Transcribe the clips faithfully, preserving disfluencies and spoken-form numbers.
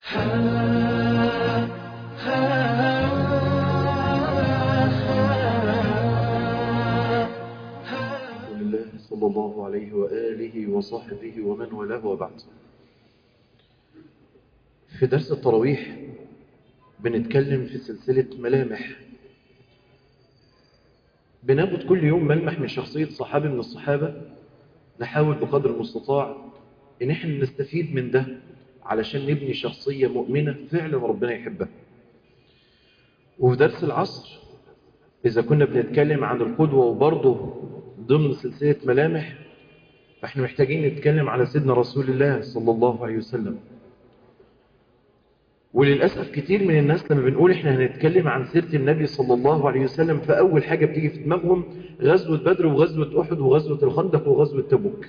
الله صلى الله عليه وآله وصحبه ومن والاه وبعد. في درس التراويح بنتكلم في سلسلة ملامح، بناخد كل يوم ملمح من شخصية صحابي من الصحابة، نحاول بقدر المستطاع ان احنا نستفيد من ده علشان نبني شخصية مؤمنة فعلا ربنا يحبها. وفي درس العصر إذا كنا بنتكلم عن القدوة وبرضه ضمن سلسلة ملامح، فإحنا محتاجين نتكلم على سيدنا رسول الله صلى الله عليه وسلم. وللأسف كتير من الناس لما بنقول إحنا هنتكلم عن سيرة النبي صلى الله عليه وسلم، فأول حاجة بتيجي في دماغهم غزوة بدر وغزوة أحد وغزوة الخندق وغزوة تبوك.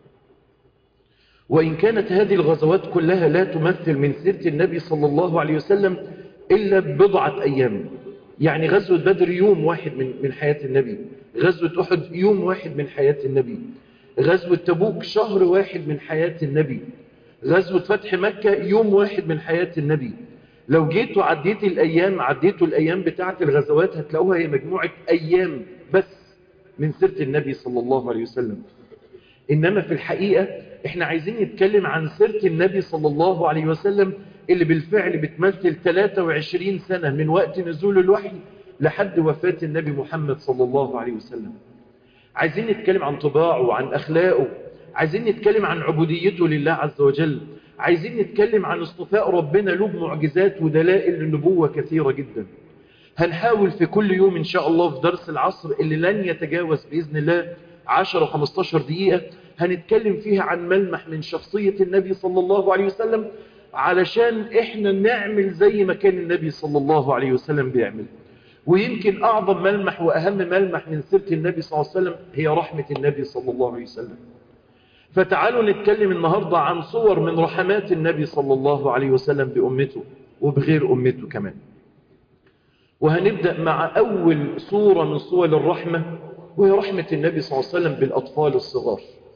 وإن كانت هذه الغزوات كلها لا تمثل من سيرة النبي صلى الله عليه وسلم إلا بضعة أيام. يعني غزوة بدر يوم واحد من من حياة النبي، غزوة أحد يوم واحد من حياة النبي، غزوة تبوك شهر واحد من حياة النبي، غزوة فتح مكة يوم واحد من حياة النبي. لو جيتوا عديت الأيام عديتوا الأيام بتاعة الغزوات هتلاقوها هي مجموعة أيام بس من سيرة النبي صلى الله عليه وسلم. إنما في الحقيقة إحنا عايزين نتكلم عن سيرة النبي صلى الله عليه وسلم اللي بالفعل بتمثل ثلاثة وعشرين سنة من وقت نزول الوحي لحد وفاة النبي محمد صلى الله عليه وسلم. عايزين نتكلم عن طباعه وعن أخلاقه، عايزين نتكلم عن عبوديته لله عز وجل، عايزين نتكلم عن اصطفاء ربنا له بمعجزات ودلائل للنبوة كثيرة جدا. هنحاول في كل يوم إن شاء الله في درس العصر اللي لن يتجاوز بإذن الله عشرة خمستاشر دقيقة هنتكلم فيها عن ملمح من شخصية النبي صلى الله عليه وسلم، علشان احنا نعمل زي ما كان النبي صلى الله عليه وسلم بيعمل. ويمكن أعظم ملمح وأهم ملمح من سيرة النبي صلى الله عليه وسلم هي رحمة النبي صلى الله عليه وسلم. فتعالوا نتكلم النهاردة عن صور من رحمات النبي صلى الله عليه وسلم بأمته وبغير أمته كمان. وهنبدأ مع أول صورة من صور الرحمة، وهي رحمة النبي صلى الله عليه وسلم بالأطفال الصغار.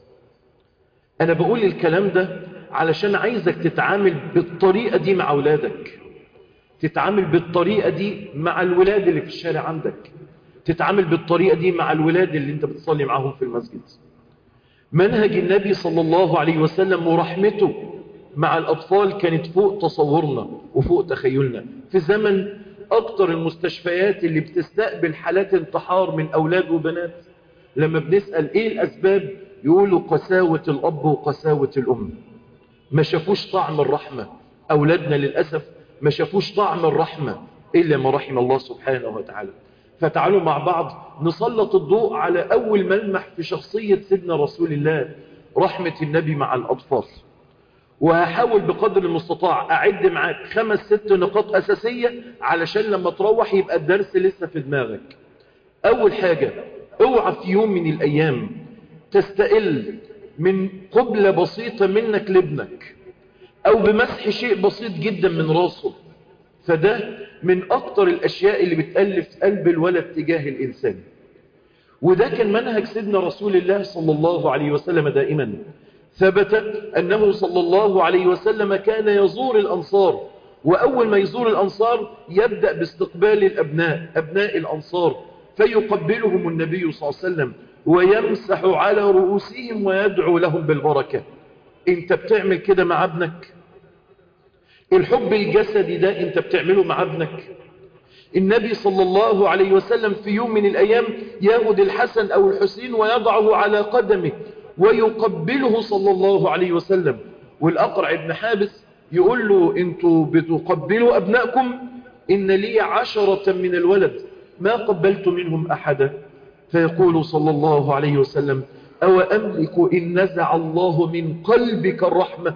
أنا بقول الكلام ده علشان عايزك تتعامل بالطريقة دي مع أولادك، تتعامل بالطريقة دي مع الولاد اللي في الشارع عندك، تتعامل بالطريقة دي مع الولاد اللي انت بتصلي معهم في المسجد. منهج النبي صلى الله عليه وسلم ورحمته مع الأطفال كانت فوق تصورنا وفوق تخيلنا. في زمن أكتر المستشفيات اللي بتستقبل حالات انتحار من أولاد وبنات، لما بنسأل إيه الأسباب يقولوا قساوة الأب وقساوة الأم. ما شافوش طعم الرحمة أولادنا للأسف، ما شافوش طعم الرحمة إلا ما رحم الله سبحانه وتعالى. فتعالوا مع بعض نسلط الضوء على أول ملمح في شخصية سيدنا رسول الله، رحمة النبي مع الأطفال. وهحاول بقدر المستطاع أعد معاك خمس ست نقاط أساسية علشان لما تروح يبقى الدرس لسه في دماغك. أول حاجة، اوعى في يوم من الأيام تستقل من قبلة بسيطة منك لابنك أو بمسح شيء بسيط جدا من راسه. فده من أكتر الأشياء اللي بتألف قلب الولد تجاه الإنسان. وده كان منهج سيدنا رسول الله صلى الله عليه وسلم دائما. ثبت أنه صلى الله عليه وسلم كان يزور الأنصار، وأول ما يزور الأنصار يبدأ باستقبال الأبناء أبناء الأنصار، فيقبلهم النبي صلى الله عليه وسلم ويمسح على رؤوسهم ويدعو لهم بالبركة. انت بتعمل كده مع ابنك؟ الحب الجسدي ده انت بتعمله مع ابنك؟ النبي صلى الله عليه وسلم في يوم من الأيام ياخد الحسن أو الحسين ويضعه على قدمه ويقبله صلى الله عليه وسلم. والأقرع ابن حابس يقول له انتوا بتقبلوا أبنائكم؟ إن لي عشرة من الولد ما قبلت منهم أحدا. فيقول صلى الله عليه وسلم أو أملك إن نزع الله من قلبك الرحمة.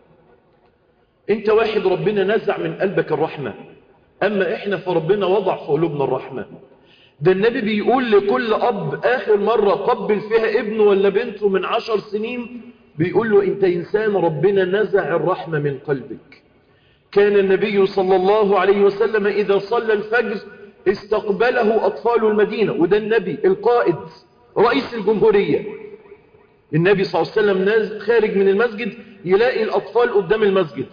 انت واحد ربنا نزع من قلبك الرحمة، أما إحنا فربنا وضع في قلوبنا الرحمة. ده النبي بيقول لكل أب آخر مرة قبل فيها ابنه ولا بنته من عشر سنين بيقول له أنت إنسان ربنا نزع الرحمة من قلبك. كان النبي صلى الله عليه وسلم إذا صلى الفجر استقبله أطفال المدينة. وده النبي القائد رئيس الجمهورية. النبي صلى الله عليه وسلم خارج من المسجد يلاقي الأطفال قدام المسجد،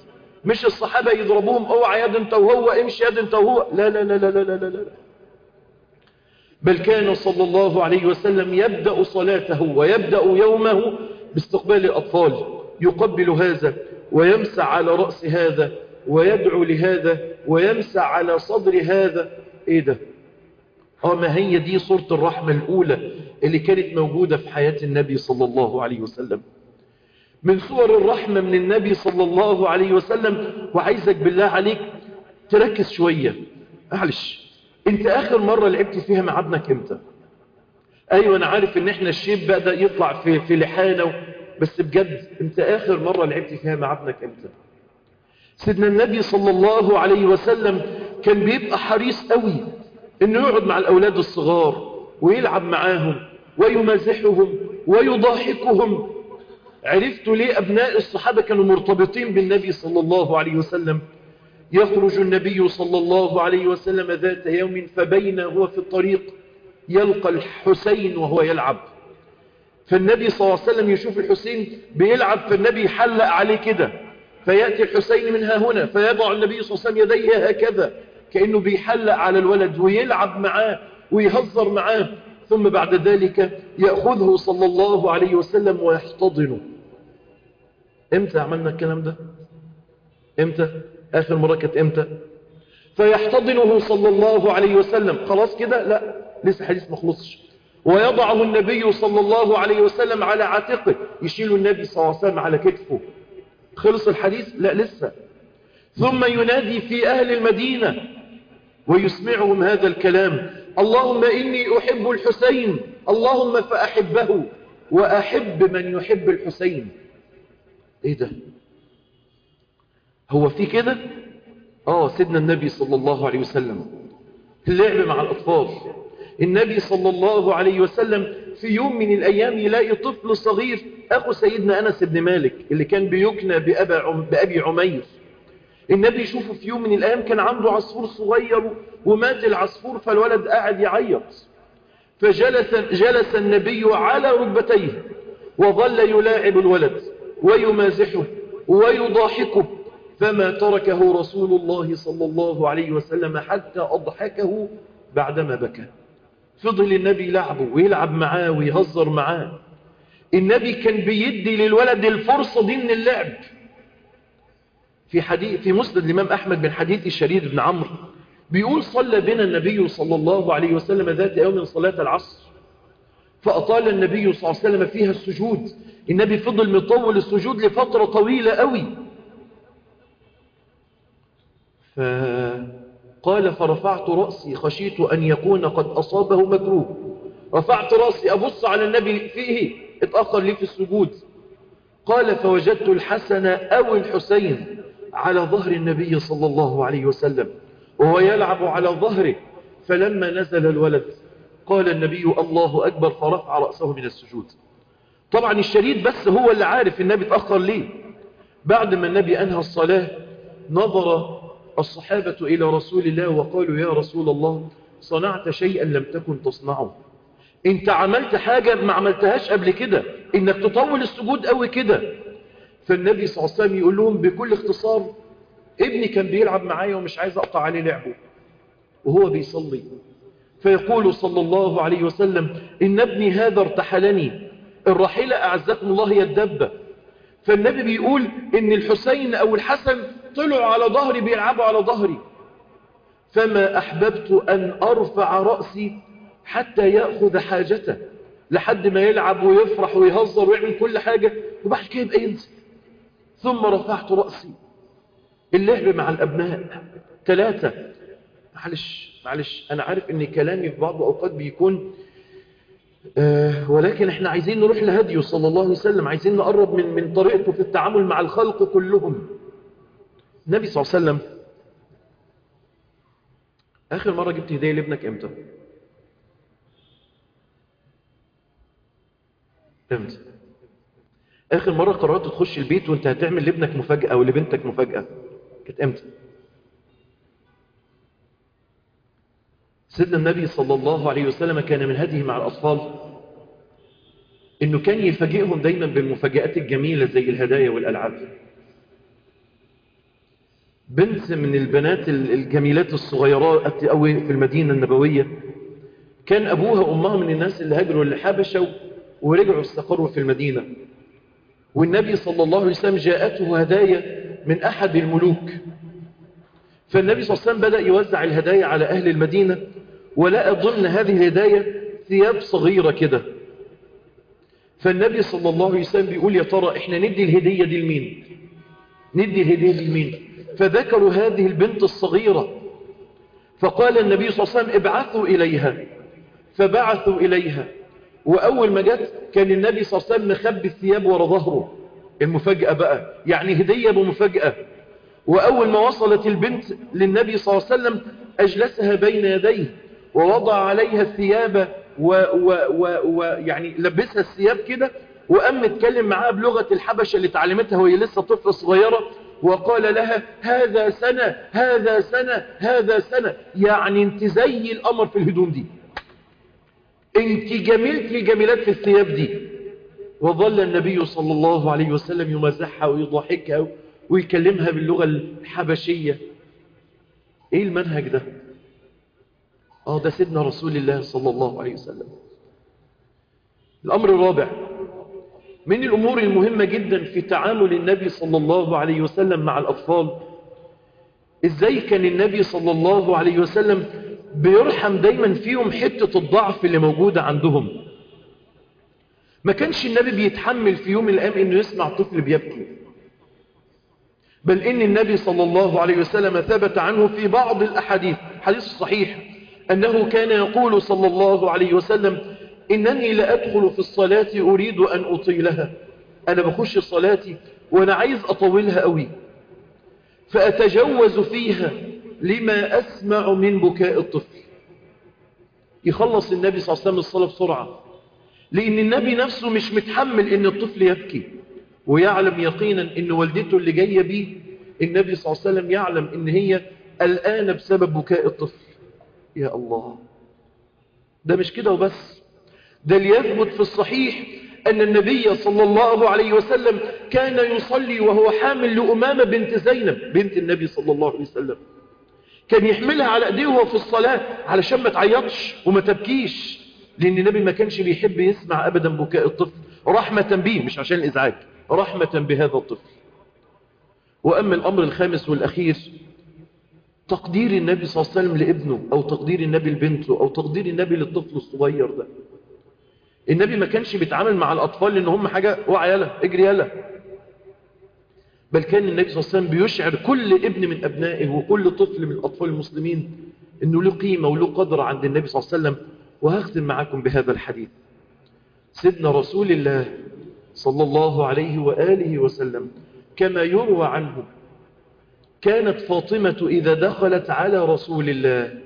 مش الصحابة يضربوهم اوعى يد انت وهو، امشي يد انت وهو، لا لا لا لا لا لا لا. بل كان صلى الله عليه وسلم يبدأ صلاته ويبدأ يومه باستقبال الأطفال، يقبل هذا ويمسح على رأس هذا ويدعو لهذا ويمسح على صدر هذا. ايه ده؟ اه ما هي دي صورة الرحمة الأولى اللي كانت موجودة في حياة النبي صلى الله عليه وسلم. من صور الرحمة من النبي صلى الله عليه وسلم، وعايزك بالله عليك تركز شوية. معلش، انت آخر مرة لعبت فيها مع ابنك امتى؟ ايوه انا عارف ان احنا الشيب بدأ يطلع في, في لحانه، بس بجد انت آخر مرة لعبت فيها مع ابنك امتى؟ سيدنا النبي صلى الله عليه وسلم كان بيبقى حريص قوي انه يقعد مع الاولاد الصغار ويلعب معاهم ويمازحهم ويضاحكهم. عرفتوا ليه ابناء الصحابة كانوا مرتبطين بالنبي صلى الله عليه وسلم؟ يخرج النبي صلى الله عليه وسلم ذات يوم فبين هو في الطريق يلقى الحسين وهو يلعب، فالنبي صلى الله عليه وسلم يشوف الحسين بيلعب، فالنبي يحلق عليه كده، فيأتي الحسين منها هنا فيضع النبي صلى الله عليه وسلم يديه هكذا كأنه بيحلق على الولد ويلعب معاه ويهزر معاه، ثم بعد ذلك يأخذه صلى الله عليه وسلم ويحتضنه. امتى عملنا الكلام ده؟ امتى؟ آخر مرة كانت امتى؟ فيحتضنه صلى الله عليه وسلم. خلاص كده؟ لا، لسه حديث ما خلصش. ويضعه النبي صلى الله عليه وسلم على عاتقه، يشيل النبي صلى الله عليه وسلم على كتفه. خلص الحديث؟ لا لسه. ثم ينادي في أهل المدينة ويسمعهم هذا الكلام: اللهم إني أحب الحسين، اللهم فأحبه وأحب من يحب الحسين. ايه ده؟ هو في كده؟ اه سيدنا النبي صلى الله عليه وسلم اللعب مع الأطفال. النبي صلى الله عليه وسلم في يوم من الأيام يلاقي طفل صغير، أخو سيدنا أنس بن مالك اللي كان بيكنى بأبي عمير. النبي يشوفه في يوم من الأيام كان عنده عصفور صغير ومات العصفور، فالولد قاعد يعيط، فجلس جلس النبي على ركبتيه وظل يلاعب الولد ويمازحه ويضاحكه، فما تركه رسول الله صلى الله عليه وسلم حتى أضحكه بعدما بكى. فضل النبي لعبه ويلعب معاه ويهزر معاه. النبي كان بيدي للولد الفرصة دي من اللعب. في حديث في مسند الإمام أحمد من حديث الشريد بن عمرو بيقول: صلى بنا النبي صلى الله عليه وسلم ذات يوم صلاة العصر، فأطال النبي صلى الله عليه وسلم فيها السجود. النبي فضل مطول السجود لفترة طويلة قوي، فقال: فرفعت رأسي خشيت أن يكون قد أصابه مكروه. رفعت رأسي أبص على النبي فيه اتأخر لي في السجود. قال: فوجدت الحسن أو الحسين على ظهر النبي صلى الله عليه وسلم وهو يلعب على ظهره، فلما نزل الولد قال النبي: الله أكبر، فرفع رأسه من السجود. طبعا الشريد بس هو اللي عارف النبي اتأخر ليه. بعد ما النبي أنهى الصلاة نظر الصحابة إلى رسول الله وقالوا: يا رسول الله، صنعت شيئا لم تكن تصنعه، انت عملت حاجة ما عملتهاش قبل كده، انك تطول السجود قوي كده. فالنبي صلى الله عليه وسلم يقول لهم بكل اختصار: ابني كان بيلعب معايا ومش عايز اقطع عليه لعبه وهو بيصلي. فيقول صلى الله عليه وسلم: ان ابني هذا ارتحلني، الرحيلة اعزكم الله هي الدبة. فالنبي بيقول ان الحسين او الحسن طلعوا على ظهري بيلعبوا على ظهري، فما احببت ان ارفع رأسي حتى يأخذ حاجته، لحد ما يلعب ويفرح ويهزر ويعمل كل حاجة وبعد كده يبقى ينسى. ثم رفعت رأسي. اللعب مع الأبناء. ثلاثة. معلش معلش أنا عارف أن كلامي في بعض الأوقات بيكون آه ولكن احنا عايزين نروح لهديه صلى الله عليه وسلم، عايزين نقرب من من طريقته في التعامل مع الخلق كلهم. النبي صلى الله عليه وسلم آخر مرة جبت هدية لابنك امتى؟ امتى؟ آخر مرة قررت تخش البيت وانت هتعمل لابنك مفاجأة أو لبنتك مفاجأة كانت امتى؟ سيدنا النبي صلى الله عليه وسلم كان من هديه مع الأطفال إنه كان يفاجئهم دايما بالمفاجآت الجميلة زي الهدايا والألعاب. بنت من البنات الجميلات الصغيرات أوي في المدينة النبوية، كان أبوها وأمها من الناس اللي هاجروا للحبشة ورجعوا استقروا في المدينة. والنبي صلى الله عليه وسلم جاءته هدايا من أحد الملوك، فالنبي صلى الله عليه وسلم بدأ يوزع الهدايا على أهل المدينة، ولقى ضمن هذه الهدايا ثياب صغيرة كده. فالنبي صلى الله عليه وسلم بيقول يا ترى احنا ندي الهدية دي لمين؟ ندي الهدية دي لمين؟ فذكروا هذه البنت الصغيرة، فقال النبي صلى الله عليه وسلم ابعثوا إليها، فبعثوا إليها. وأول ما جت كان النبي صلى الله عليه وسلم مخبي الثياب ورا ظهره، المفاجأة بقى يعني هدية بمفاجأة. وأول ما وصلت البنت للنبي صلى الله عليه وسلم أجلسها بين يديه ووضع عليها الثياب ويعني لبسها الثياب كده، وقام اتكلم معاها بلغة الحبشة اللي تعلمتها وهي لسه طفلة صغيرة، وقال لها هذا سنة هذا سنة هذا سنة، يعني انت زي القمر في الهدوم دي، انت جميلت الجميلات في الثياب دي. وظل النبي صلى الله عليه وسلم يمزحها ويضحكها ويكلمها باللغة الحبشية. ايه المنهج ده؟ اه ده سيدنا رسول الله صلى الله عليه وسلم. الامر الرابع من الامور المهمة جدا في تعامل النبي صلى الله عليه وسلم مع الاطفال، ازاي كان النبي صلى الله عليه وسلم بيرحم دايما فيهم حتة الضعف اللي موجودة عندهم. ما كانش النبي بيتحمل في يوم من الايام انه يسمع طفل بيبكي، بل ان النبي صلى الله عليه وسلم ثبت عنه في بعض الاحاديث حديث صحيح انه كان يقول صلى الله عليه وسلم انني لأدخل في الصلاة اريد ان اطيلها، انا بخش صلاتي وانا عايز اطولها قوي، فاتجوز فيها لما اسمع من بكاء الطفل. يخلص النبي صلى الله عليه وسلم الصلاة بسرعة، لان النبي نفسه مش متحمل ان الطفل يبكي، ويعلم يقينا ان والدته اللي جاية بيه النبي صلى الله عليه وسلم يعلم ان هي الآن بسبب بكاء الطفل. يا الله، ده مش كده وبس، ده ليثبت في الصحيح أن النبي صلى الله عليه وسلم كان يصلي وهو حامل لأمامة بنت زينب بنت النبي صلى الله عليه وسلم، كان يحملها على ايديه وهو في الصلاة علشان ما تعيطش وما تبكيش، لأن النبي ما كانش بيحب يسمع أبدا بكاء الطفل رحمة به، مش عشان الإزعاج، رحمة بهذا الطفل. وأما الأمر الخامس والأخير، تقدير النبي صلى الله عليه وسلم لابنه، أو تقدير النبي لبنته، أو تقدير النبي للطفل الصغير ده. النبي ما كانش بيتعامل مع الأطفال لأن هم حاجة وعى يلا اجري يلا، بل كان النبي صلى الله عليه وسلم بيشعر كل ابن من أبنائه وكل طفل من أطفال المسلمين أنه له قيمة وله قدر عند النبي صلى الله عليه وسلم. وهختم معكم بهذا الحديث. سيدنا رسول الله صلى الله عليه وآله وسلم كما يروى عنه كانت فاطمة إذا دخلت على رسول الله،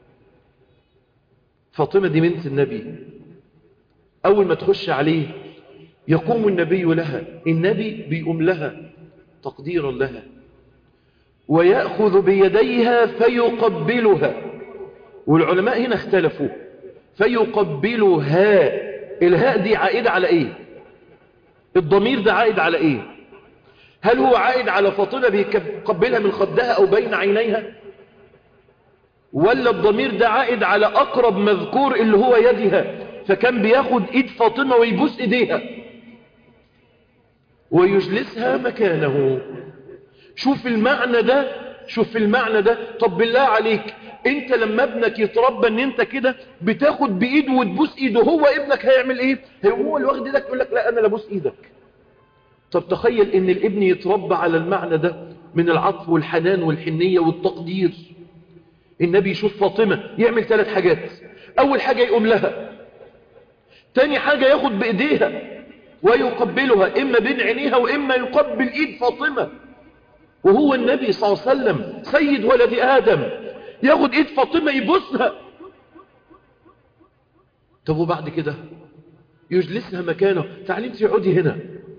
فاطمة دي بنت النبي، أول ما تخش عليه يقوم النبي لها، النبي بيقوم لها تقديرا لها، ويأخذ بيديها فيقبلها. والعلماء هنا اختلفوا، فيقبلها الهاء دي عائدة على ايه؟ الضمير ده عائد على ايه؟ هل هو عائد على فاطمة بيقبلها من خدها او بين عينيها، ولا الضمير ده عائد على اقرب مذكور اللي هو يدها، فكان بياخد ايد فاطمة ويبوس ايديها ويجلسها مكانه؟ شوف المعنى ده، شوف المعنى ده. طب بالله عليك، انت لما ابنك يتربى ان انت كده بتاخد بايده وتبوس ايده، هو ابنك هيعمل ايه؟ هو اللي واخد ايدك يقول لك لا انا لا ابوس ايدك. طب تخيل ان الابن يتربى على المعنى ده من العطف والحنان والحنية والتقدير. النبي يشوف فاطمة يعمل ثلاث حاجات، اول حاجة يقوم لها، تاني حاجة ياخد بايديها ويقبلها اما بين عينيها واما يقبل ايد فاطمة، وهو النبي صلى الله عليه وسلم سيد ولد آدم ياخد ايد فاطمة يبوسها. طب وبعد كده يجلسها مكانه، تعالي انت اقعدي هنا.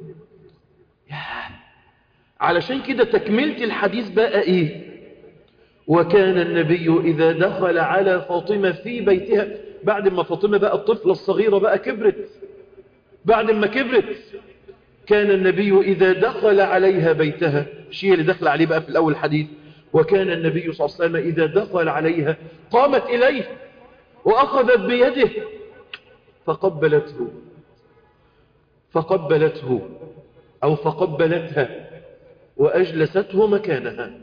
علشان كده تكملة الحديث بقى ايه؟ وكان النبي اذا دخل على فاطمة في بيتها، بعد ما فاطمة بقى الطفلة الصغيرة بقى كبرت، بعد ما كبرت كان النبي إذا دخل عليها بيتها، الشيء اللي دخل عليه بقى في الأول حديث، وكان النبي صلى الله عليه وسلم إذا دخل عليها قامت إليه وأخذت بيده فقبلته فقبلته أو فقبلتها وأجلسته مكانها.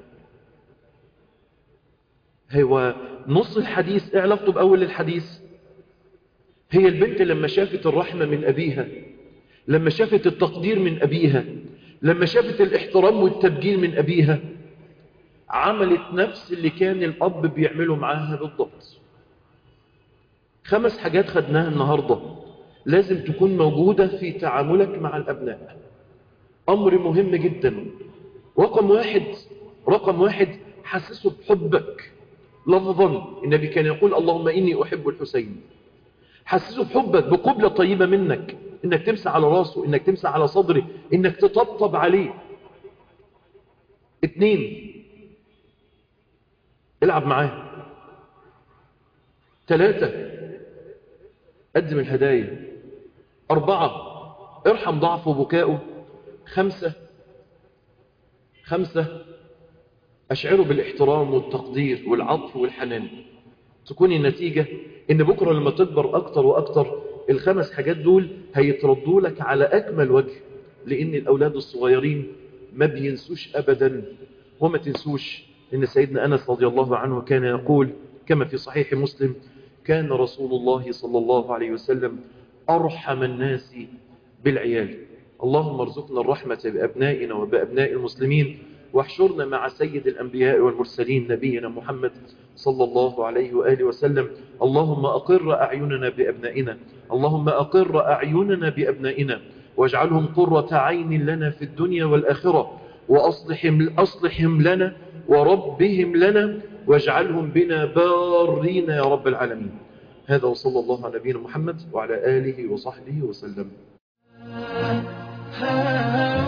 هو نص الحديث إيه علاقته بأول الحديث؟ هي البنت لما شافت الرحمة من أبيها، لما شافت التقدير من أبيها، لما شافت الاحترام والتبجيل من أبيها، عملت نفس اللي كان الأب بيعمله معاها بالضبط. خمس حاجات خدناها النهاردة لازم تكون موجودة في تعاملك مع الأبناء، أمر مهم جدا. رقم واحد رقم واحد حسسه بحبك لفظا. النبي كان يقول اللهم إني أحب الحسين. حسسه بحبك بقبلة طيبة منك، إنك تمسح على راسه، إنك تمسح على صدره، إنك تطبطب عليه. اتنين، العب معاه. ثلاثة، قدم الهدايا. أربعة، ارحم ضعفه وبكائه. خمسة خمسة أشعره بالاحترام والتقدير والعطف والحنان. تكون النتيجة إن بكرة لما تكبر أكتر وأكتر الخمس حاجات دول هيتردوا لك على أكمل وجه، لأن الأولاد الصغيرين ما بينسوش أبدا. وما تنسوش إن سيدنا أنس رضي الله عنه كان يقول كما في صحيح مسلم: كان رسول الله صلى الله عليه وسلم أرحم الناس بالعيال. اللهم ارزقنا الرحمة بأبنائنا وبأبناء المسلمين، واحشرنا مع سيد الأنبياء والمرسلين نبينا محمد صلى الله عليه وآله وسلم. اللهم أقر أعيننا بأبنائنا، اللهم أقر أعيننا بأبنائنا واجعلهم قرة عين لنا في الدنيا والآخرة، وأصلحهم أصلحهم لنا وربهم لنا، واجعلهم بنا بارين يا رب العالمين. هذا وصلى الله على نبينا محمد وعلى آله وصحبه وسلم.